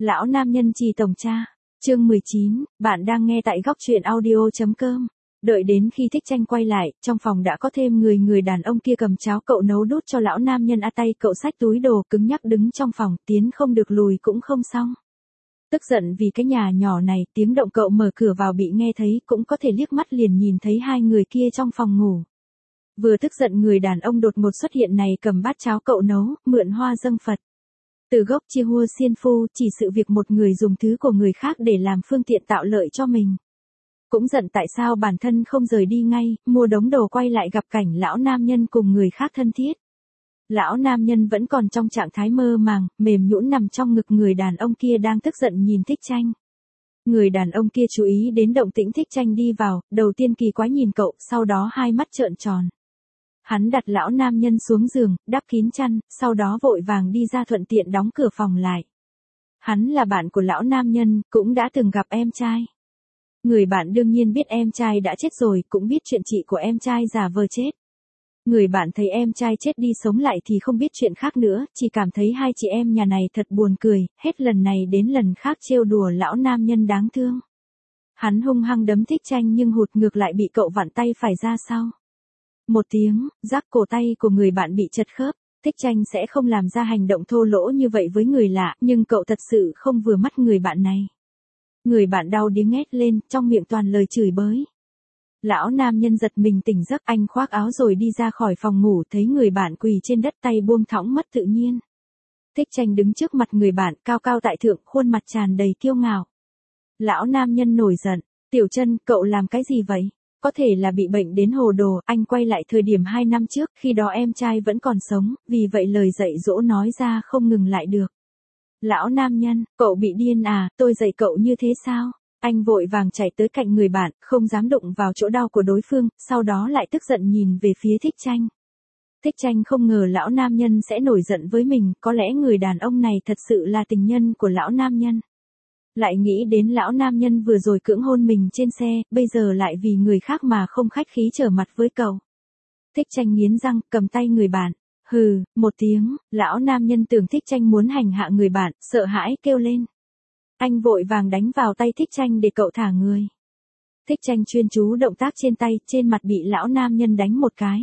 Lão nam nhân Trì tổng cha, chương 19, bạn đang nghe tại góc truyện audio.com. Đợi đến khi Thích Tranh quay lại, trong phòng đã có thêm người đàn ông kia cầm cháo cậu nấu đút cho lão nam nhân. Tay cậu xách túi đồ cứng nhắc đứng trong phòng, tiến không được lùi cũng không xong. Tức giận vì cái nhà nhỏ này, tiếng động cậu mở cửa vào bị nghe thấy, cũng có thể liếc mắt liền nhìn thấy hai người kia trong phòng ngủ. Vừa tức giận người đàn ông đột ngột xuất hiện này cầm bát cháo cậu nấu, mượn hoa dâng Phật. Từ gốc chia hua xiên phu, chỉ sự việc một người dùng thứ của người khác để làm phương tiện tạo lợi cho mình. Cũng giận tại sao bản thân không rời đi ngay, mua đống đồ quay lại gặp cảnh lão nam nhân cùng người khác thân thiết. Lão nam nhân vẫn còn trong trạng thái mơ màng, mềm nhũn nằm trong ngực người đàn ông kia đang tức giận nhìn Thích Tranh. Người đàn ông kia chú ý đến động tĩnh Thích Tranh đi vào, đầu tiên kỳ quái nhìn cậu, sau đó hai mắt trợn tròn. Hắn đặt lão nam nhân xuống giường, đắp kín chăn, sau đó vội vàng đi ra thuận tiện đóng cửa phòng lại. Hắn là bạn của lão nam nhân, cũng đã từng gặp em trai. Người bạn đương nhiên biết em trai đã chết rồi, cũng biết chuyện chị của em trai giả vờ chết. Người bạn thấy em trai chết đi sống lại thì không biết chuyện khác nữa, chỉ cảm thấy hai chị em nhà này thật buồn cười, hết lần này đến lần khác trêu đùa lão nam nhân đáng thương. Hắn hung hăng đấm Thích Tranh nhưng hụt ngược lại bị cậu vặn tay phải ra sau. Một tiếng, rắc cổ tay của người bạn bị chật khớp. Thích Tranh sẽ không làm ra hành động thô lỗ như vậy với người lạ, nhưng cậu thật sự không vừa mắt người bạn này. Người bạn đau điếng nghét lên, trong miệng toàn lời chửi bới. Lão nam nhân giật mình tỉnh giấc, anh khoác áo rồi đi ra khỏi phòng ngủ, thấy người bạn quỳ trên đất tay buông thõng mất tự nhiên. Thích Tranh đứng trước mặt người bạn, cao cao tại thượng, khuôn mặt tràn đầy kiêu ngạo. Lão nam nhân nổi giận, Tiểu Chân, cậu làm cái gì vậy? Có thể là bị bệnh đến hồ đồ, anh quay lại thời điểm 2 năm trước, khi đó em trai vẫn còn sống, vì vậy lời dạy dỗ nói ra không ngừng lại được. Lão nam nhân, cậu bị điên à, tôi dạy cậu như thế sao? Anh vội vàng chạy tới cạnh người bạn, không dám đụng vào chỗ đau của đối phương, sau đó lại tức giận nhìn về phía Thích Tranh. Thích Tranh không ngờ lão nam nhân sẽ nổi giận với mình, có lẽ người đàn ông này thật sự là tình nhân của lão nam nhân. Lại nghĩ đến lão nam nhân vừa rồi cưỡng hôn mình trên xe, bây giờ lại vì người khác mà không khách khí trở mặt với cậu. Thích Tranh nghiến răng, cầm tay người bạn. Hừ, một tiếng, lão nam nhân tưởng Thích Tranh muốn hành hạ người bạn, sợ hãi kêu lên. Anh vội vàng đánh vào tay Thích Tranh để cậu thả người. Thích Tranh chuyên chú động tác trên tay, trên mặt bị lão nam nhân đánh một cái.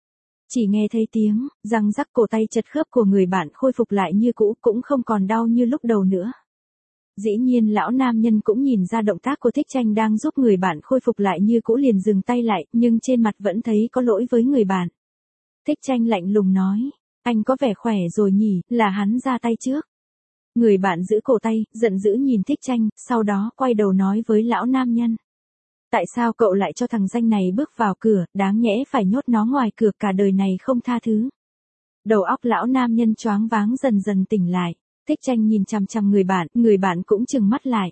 Chỉ nghe thấy tiếng, răng rắc, cổ tay chật khớp của người bạn khôi phục lại như cũ, cũng không còn đau như lúc đầu nữa. Dĩ nhiên lão nam nhân cũng nhìn ra động tác của Thích Tranh đang giúp người bạn khôi phục lại như cũ liền dừng tay lại, nhưng trên mặt vẫn thấy có lỗi với người bạn. Thích Tranh lạnh lùng nói, anh có vẻ khỏe rồi nhỉ, là hắn ra tay trước. Người bạn giữ cổ tay, giận dữ nhìn Thích Tranh, sau đó quay đầu nói với lão nam nhân. Tại sao cậu lại cho thằng danh này bước vào cửa, đáng nhẽ phải nhốt nó ngoài cửa, cả đời này không tha thứ. Đầu óc lão nam nhân choáng váng dần dần tỉnh lại. Thích Tranh nhìn chằm chằm người bạn cũng trừng mắt lại.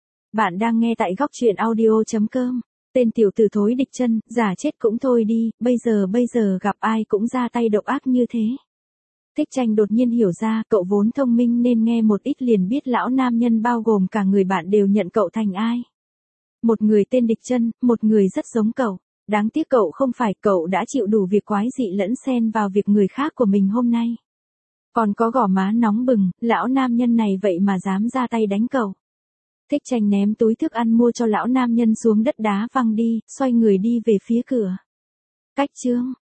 Bạn đang nghe tại góc truyện audio.com. Tên tiểu tử thối địch chân, giả chết cũng thôi đi, bây giờ gặp ai cũng ra tay độc ác như thế. Thích Tranh đột nhiên hiểu ra, cậu vốn thông minh nên nghe một ít liền biết lão nam nhân bao gồm cả người bạn đều nhận cậu thành ai. Một người tên địch chân, một người rất giống cậu. Đáng tiếc cậu không phải, cậu đã chịu đủ việc quái dị lẫn xen vào việc người khác của mình hôm nay. Còn có gò má nóng bừng, lão nam nhân này vậy mà dám ra tay đánh cậu. Thích Tranh ném túi thức ăn mua cho lão nam nhân xuống đất đá văng đi, xoay người đi về phía cửa. Cách chương